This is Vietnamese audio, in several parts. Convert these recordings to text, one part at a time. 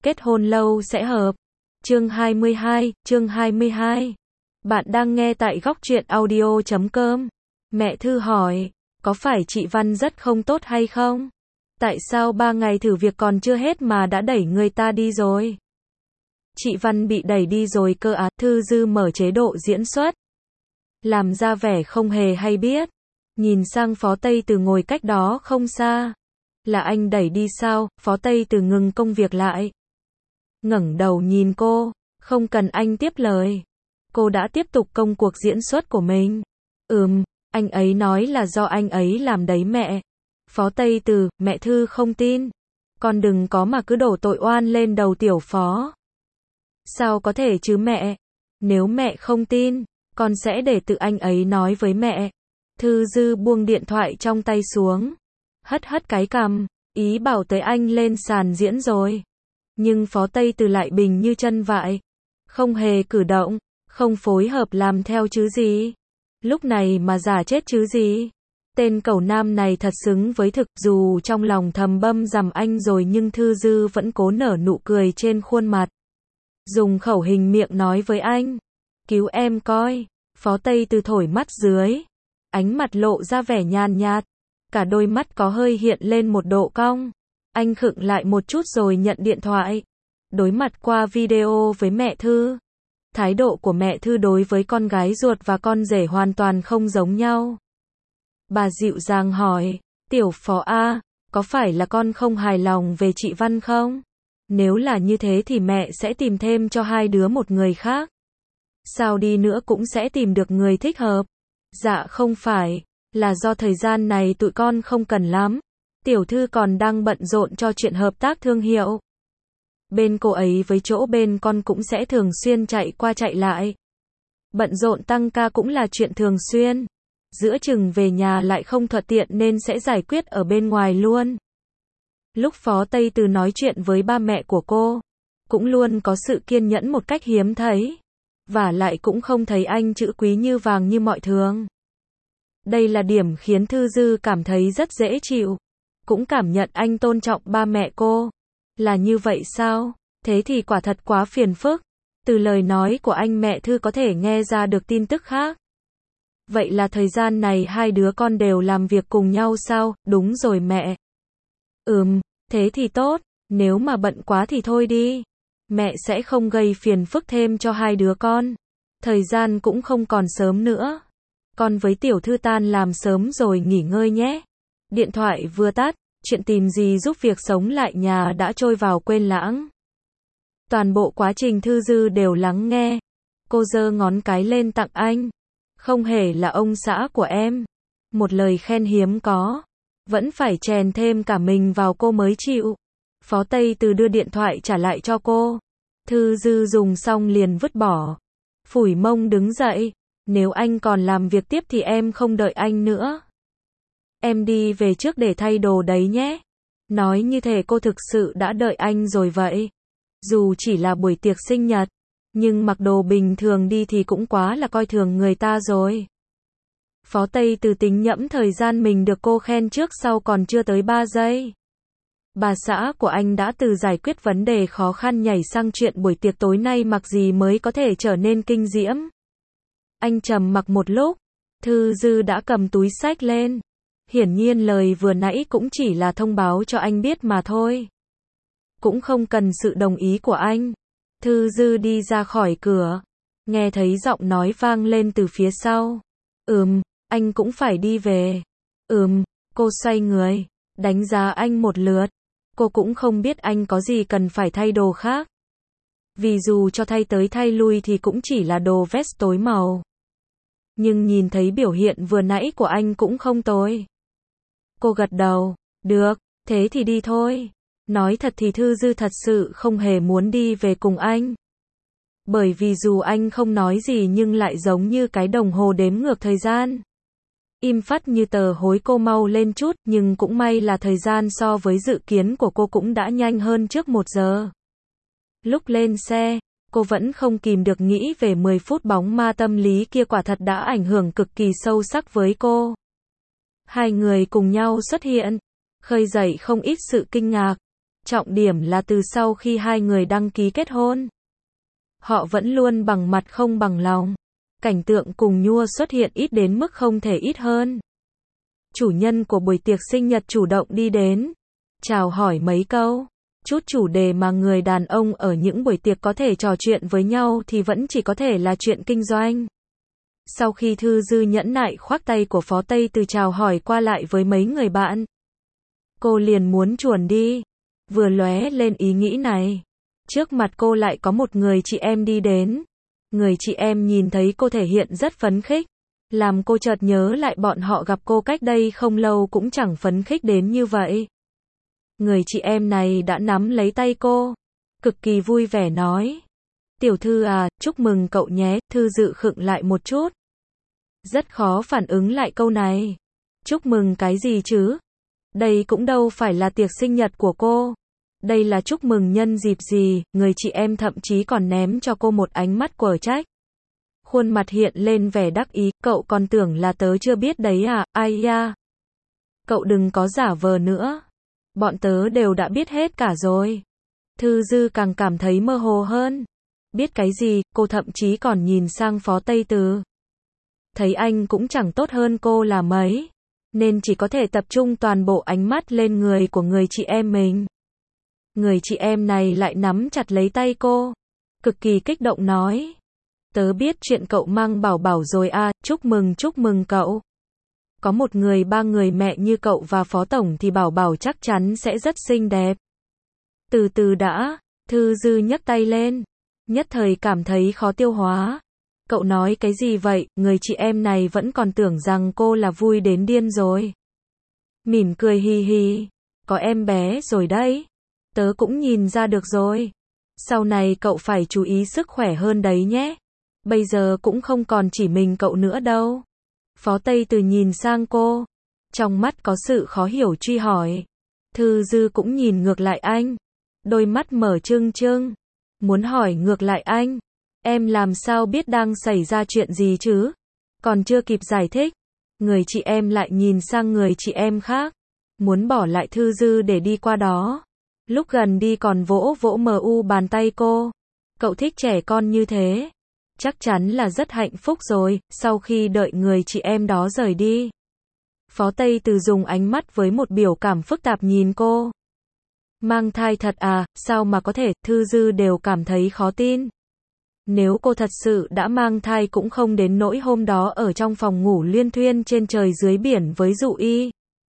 Kết hôn lâu sẽ hợp. Chương 22. Bạn đang nghe tại góc truyện audio.com. Mẹ Thư hỏi, có phải chị Văn rất không tốt hay không? Tại sao 3 ngày thử việc còn chưa hết mà đã đẩy người ta đi rồi? Chị Văn bị đẩy đi rồi cơ á. Thư Dư mở chế độ diễn xuất, làm ra vẻ không hề hay biết. Nhìn sang Phó Tây Từ ngồi cách đó không xa. Là anh đẩy đi sao? Phó Tây Từ ngừng công việc lại, ngẩng đầu nhìn cô, không cần anh tiếp lời. Cô đã tiếp tục công cuộc diễn xuất của mình. Anh ấy nói là do anh ấy làm đấy mẹ. Phó Tây Từ, mẹ Thư không tin. Con đừng có mà cứ đổ tội oan lên đầu tiểu Phó. Sao có thể chứ mẹ? Nếu mẹ không tin, con sẽ để tự anh ấy nói với mẹ. Thư Dư buông điện thoại trong tay xuống, hất cái cằm, ý bảo tới anh lên sàn diễn rồi. Nhưng Phó Tây Từ lại bình như chân vại, không hề cử động, không phối hợp làm theo chứ gì. Lúc này mà giả chết chứ gì. Tên cẩu nam này thật xứng với thực, dù trong lòng thầm băm dằm anh rồi nhưng Thư Dư vẫn cố nở nụ cười trên khuôn mặt. Dùng khẩu hình miệng nói với anh, cứu em coi. Phó Tây Từ thổi mắt dưới, ánh mặt lộ ra vẻ nhàn nhạt, cả đôi mắt có hơi hiện lên một độ cong. Anh khựng lại một chút rồi nhận điện thoại. Đối mặt qua video với mẹ Thư, thái độ của mẹ Thư đối với con gái ruột và con rể hoàn toàn không giống nhau. Bà dịu dàng hỏi, tiểu Phó a, có phải là con không hài lòng về chị Văn không? Nếu là như thế thì mẹ sẽ tìm thêm cho hai đứa một người khác. Sao đi nữa cũng sẽ tìm được người thích hợp. Dạ không phải, là do thời gian này tụi con không cần lắm. Tiểu Thư còn đang bận rộn cho chuyện hợp tác thương hiệu. Bên cô ấy với chỗ bên con cũng sẽ thường xuyên chạy qua chạy lại. Bận rộn tăng ca cũng là chuyện thường xuyên. Giữa chừng về nhà lại không thuận tiện nên sẽ giải quyết ở bên ngoài luôn. Lúc Phó Tây Từ nói chuyện với ba mẹ của cô, cũng luôn có sự kiên nhẫn một cách hiếm thấy. Và lại cũng không thấy anh chữ quý như vàng như mọi thường. Đây là điểm khiến Thư Dư cảm thấy rất dễ chịu. Cũng cảm nhận anh tôn trọng ba mẹ cô. Là như vậy sao? Thế thì quả thật quá phiền phức. Từ lời nói của anh mẹ Thư có thể nghe ra được tin tức khác. Vậy là thời gian này hai đứa con đều làm việc cùng nhau sao? Đúng rồi mẹ. Thế thì tốt. Nếu mà bận quá thì thôi đi. Mẹ sẽ không gây phiền phức thêm cho hai đứa con. Thời gian cũng không còn sớm nữa. Con với tiểu Thư tan làm sớm rồi nghỉ ngơi nhé. Điện thoại vừa tắt, chuyện tìm gì giúp việc sống lại nhà đã trôi vào quên lãng. Toàn bộ quá trình Thư Dư đều lắng nghe. Cô giơ ngón cái lên tặng anh. Không hề là ông xã của em. Một lời khen hiếm có. Vẫn phải chèn thêm cả mình vào cô mới chịu. Phó Tây Từ đưa điện thoại trả lại cho cô. Thư Dư dùng xong liền vứt bỏ. Phủi mông đứng dậy. Nếu anh còn làm việc tiếp thì em không đợi anh nữa. Em đi về trước để thay đồ đấy nhé. Nói như thể cô thực sự đã đợi anh rồi vậy. Dù chỉ là buổi tiệc sinh nhật, nhưng mặc đồ bình thường đi thì cũng quá là coi thường người ta rồi. Phó Tây Từ tính nhẫm thời gian mình được cô khen trước sau còn chưa tới 3 giây. Bà xã của anh đã từ giải quyết vấn đề khó khăn nhảy sang chuyện buổi tiệc tối nay mặc gì mới có thể trở nên kinh diễm. Anh trầm mặc một lúc, Thư Dư đã cầm túi xách lên. Hiển nhiên lời vừa nãy cũng chỉ là thông báo cho anh biết mà thôi. Cũng không cần sự đồng ý của anh. Thư Dư đi ra khỏi cửa. Nghe thấy giọng nói vang lên từ phía sau. Anh cũng phải đi về. Cô xoay người, đánh giá anh một lượt. Cô cũng không biết anh có gì cần phải thay đồ khác. Vì dù cho thay tới thay lui thì cũng chỉ là đồ vest tối màu. Nhưng nhìn thấy biểu hiện vừa nãy của anh cũng không tồi. Cô gật đầu, được, thế thì đi thôi. Nói thật thì Thư Dư thật sự không hề muốn đi về cùng anh. Bởi vì dù anh không nói gì nhưng lại giống như cái đồng hồ đếm ngược thời gian. Im phắt như tờ hối cô mau lên chút, nhưng cũng may là thời gian so với dự kiến của cô cũng đã nhanh hơn trước 1 giờ. Lúc lên xe, cô vẫn không kìm được nghĩ về 10 phút bóng ma tâm lý kia quả thật đã ảnh hưởng cực kỳ sâu sắc với cô. Hai người cùng nhau xuất hiện, khơi dậy không ít sự kinh ngạc. Trọng điểm là từ sau khi hai người đăng ký kết hôn, họ vẫn luôn bằng mặt không bằng lòng. Cảnh tượng cùng nhua xuất hiện ít đến mức không thể ít hơn. Chủ nhân của buổi tiệc sinh nhật chủ động đi đến, chào hỏi mấy câu. Chút chủ đề mà người đàn ông ở những buổi tiệc có thể trò chuyện với nhau thì vẫn chỉ có thể là chuyện kinh doanh. Sau khi Thư Dư nhẫn nại khoác tay của Phó Tây Từ chào hỏi qua lại với mấy người bạn, cô liền muốn chuồn đi. Vừa lóe lên ý nghĩ này, trước mặt cô lại có một người chị em đi đến. Người chị em nhìn thấy cô thể hiện rất phấn khích, làm cô chợt nhớ lại bọn họ gặp cô cách đây không lâu cũng chẳng phấn khích đến như vậy. Người chị em này đã nắm lấy tay cô, cực kỳ vui vẻ nói: "Tiểu Thư à, chúc mừng cậu nhé." Thư Dự khựng lại một chút, rất khó phản ứng lại câu này. Chúc mừng cái gì chứ? Đây cũng đâu phải là tiệc sinh nhật của cô. Đây là chúc mừng nhân dịp gì? Người chị em thậm chí còn ném cho cô một ánh mắt quở trách. Khuôn mặt hiện lên vẻ đắc ý: "Cậu còn tưởng là tớ chưa biết đấy à? Ai da. Cậu đừng có giả vờ nữa. Bọn tớ đều đã biết hết cả rồi." Thư Dư càng cảm thấy mơ hồ hơn. Biết cái gì? Cô thậm chí còn nhìn sang Phó Tây Từ. Thấy anh cũng chẳng tốt hơn cô là mấy, nên chỉ có thể tập trung toàn bộ ánh mắt lên người của người chị em mình. Người chị em này lại nắm chặt lấy tay cô, cực kỳ kích động nói: "Tớ biết chuyện cậu mang bảo bảo rồi à, chúc mừng cậu. Có một người ba người mẹ như cậu và Phó Tổng thì bảo bảo chắc chắn sẽ rất xinh đẹp." Từ từ đã, Thư Dư nhấc tay lên, nhất thời cảm thấy khó tiêu hóa. Cậu nói cái gì vậy? Người chị em này vẫn còn tưởng rằng cô là vui đến điên rồi. Mỉm cười hi hi: "Có em bé rồi đấy. Tớ cũng nhìn ra được rồi. Sau này cậu phải chú ý sức khỏe hơn đấy nhé. Bây giờ cũng không còn chỉ mình cậu nữa đâu." Phó Tây Từ nhìn sang cô, trong mắt có sự khó hiểu truy hỏi. Thư Dư cũng nhìn ngược lại anh, đôi mắt mở trưng trưng, muốn hỏi ngược lại anh: "Em làm sao biết đang xảy ra chuyện gì chứ?" Còn chưa kịp giải thích, người chị em lại nhìn sang người chị em khác, muốn bỏ lại Thư Dư để đi qua đó. Lúc gần đi còn vỗ vỗ bàn tay cô: "Cậu thích trẻ con như thế, chắc chắn là rất hạnh phúc rồi." Sau khi đợi người chị em đó rời đi, Phó Tây Từ dùng ánh mắt với một biểu cảm phức tạp nhìn cô. "Mang thai thật à? Sao mà có thể?" Thư Dư đều cảm thấy khó tin. Nếu cô thật sự đã mang thai cũng không đến nỗi hôm đó ở trong phòng ngủ luyên thuyên trên trời dưới biển với Dụ Y.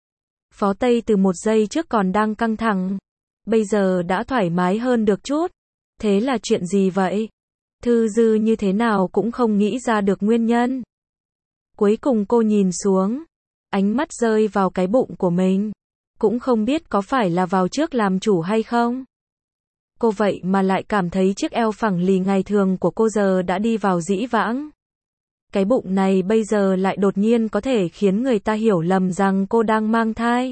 Phó Tây Từ một giây trước còn đang căng thẳng, bây giờ đã thoải mái hơn được chút. Thế là chuyện gì vậy? Thư Dư như thế nào cũng không nghĩ ra được nguyên nhân. Cuối cùng cô nhìn xuống, ánh mắt rơi vào cái bụng của mình, cũng không biết có phải là vào trước làm chủ hay không. Cô vậy mà lại cảm thấy chiếc eo phẳng lì ngày thường của cô giờ đã đi vào dĩ vãng. Cái bụng này bây giờ lại đột nhiên có thể khiến người ta hiểu lầm rằng cô đang mang thai.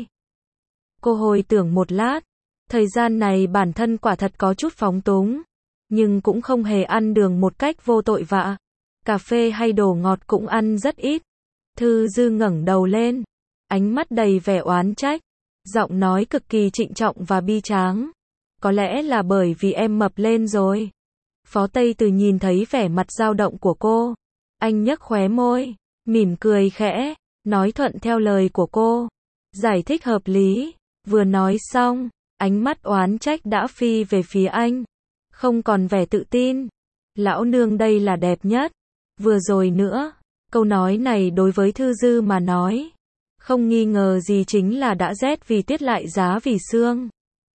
Cô hồi tưởng một lát, thời gian này bản thân quả thật có chút phóng túng, nhưng cũng không hề ăn đường một cách vô tội vạ. Cà phê hay đồ ngọt cũng ăn rất ít. Thư Dư ngẩng đầu lên, ánh mắt đầy vẻ oán trách, giọng nói cực kỳ trịnh trọng và bi tráng: "Có lẽ là bởi vì em mập lên rồi." Phó Tây Từ nhìn thấy vẻ mặt dao động của cô, anh nhếch khóe môi, mỉm cười khẽ, nói thuận theo lời của cô, giải thích hợp lý. Vừa nói xong, ánh mắt oán trách đã phi về phía anh, không còn vẻ tự tin. "Lão nương đây là đẹp nhất." Vừa rồi nữa, câu nói này đối với Thư Dư mà nói, không nghi ngờ gì chính là đã rét vì tuyết lại giá vì sương.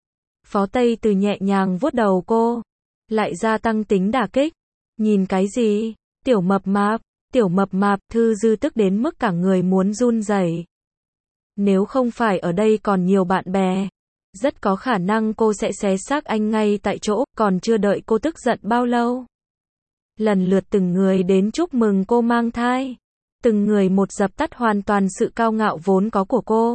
Phó Tây Từ nhẹ nhàng vuốt đầu cô, lại gia tăng tính đả kích. "Nhìn cái gì? Tiểu mập mạp, tiểu mập mạp." Thư Dư tức đến mức cả người muốn run rẩy. Nếu không phải ở đây còn nhiều bạn bè, rất có khả năng cô sẽ xé xác anh ngay tại chỗ. Còn chưa đợi cô tức giận bao lâu, lần lượt từng người đến chúc mừng cô mang thai, từng người một dập tắt hoàn toàn sự cao ngạo vốn có của cô.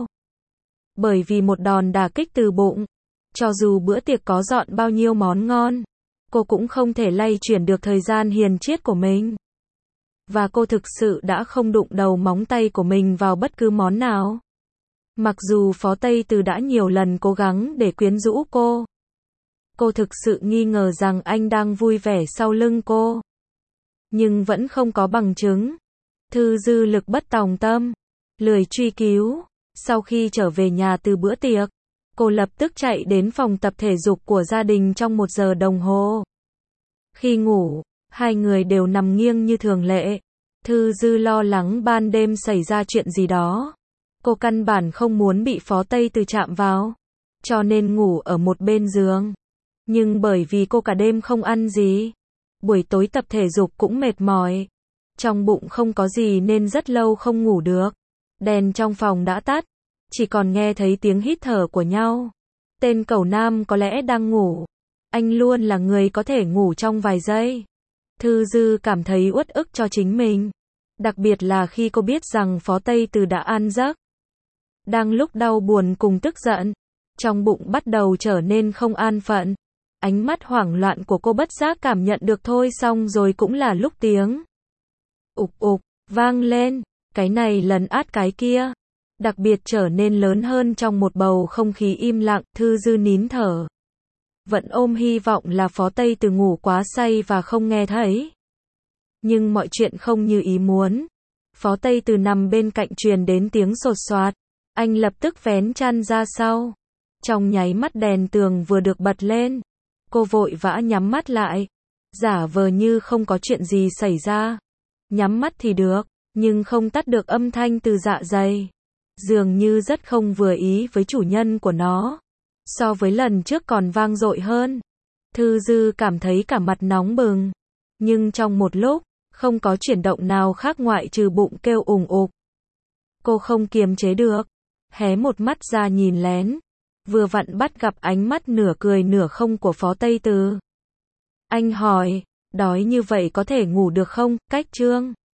Bởi vì một đòn đả kích từ bụng, cho dù bữa tiệc có dọn bao nhiêu món ngon, cô cũng không thể lay chuyển được thời gian hiền triết của mình. Và cô thực sự đã không đụng đầu móng tay của mình vào bất cứ món nào. Mặc dù Phó Tây Từ đã nhiều lần cố gắng để quyến rũ cô thực sự nghi ngờ rằng anh đang vui vẻ sau lưng cô. Nhưng vẫn không có bằng chứng. Thư Dư Lực bất tòng tâm, lười truy cứu. Sau khi trở về nhà từ bữa tiệc, cô lập tức chạy đến phòng tập thể dục của gia đình trong 1 giờ đồng hồ. Khi ngủ, hai người đều nằm nghiêng như thường lệ. Thư Dư lo lắng ban đêm xảy ra chuyện gì đó. Cô căn bản không muốn bị Phó Tây Từ chạm vào, cho nên ngủ ở một bên giường. Nhưng bởi vì cô cả đêm không ăn gì, buổi tối tập thể dục cũng mệt mỏi, trong bụng không có gì nên rất lâu không ngủ được. Đèn trong phòng đã tắt, chỉ còn nghe thấy tiếng hít thở của nhau. Tên cẩu nam có lẽ đang ngủ. Anh luôn là người có thể ngủ trong vài giây. Thư Dư cảm thấy uất ức cho chính mình. Đặc biệt là khi cô biết rằng Phó Tây Từ đã an giấc. Đang lúc đau buồn cùng tức giận, trong bụng bắt đầu trở nên không an phận. Ánh mắt hoảng loạn của cô bất giác cảm nhận được thôi, xong rồi cũng là lúc tiếng ục ục vang lên, cái này lấn át cái kia, đặc biệt trở nên lớn hơn trong một bầu không khí im lặng. Thư Dư nín thở, vẫn ôm hy vọng là Phó Tây Từ ngủ quá say và không nghe thấy. Nhưng mọi chuyện không như ý muốn. Phó Tây Từ nằm bên cạnh truyền đến tiếng sột soạt, anh lập tức vén chăn ra sau. Trong nháy mắt đèn tường vừa được bật lên, cô vội vã nhắm mắt lại, giả vờ như không có chuyện gì xảy ra. Nhắm mắt thì được, nhưng không tắt được âm thanh từ dạ dày. Dường như rất không vừa ý với chủ nhân của nó. So với lần trước còn vang dội hơn. Thư Dư cảm thấy cả mặt nóng bừng. Nhưng trong một lúc, không có chuyển động nào khác ngoại trừ bụng kêu ùng ục. Cô không kiềm chế được, hé một mắt ra nhìn lén. Vừa vặn bắt gặp ánh mắt nửa cười nửa không của Phó Tây Từ. Anh hỏi, đói như vậy có thể ngủ được không? Cách Chương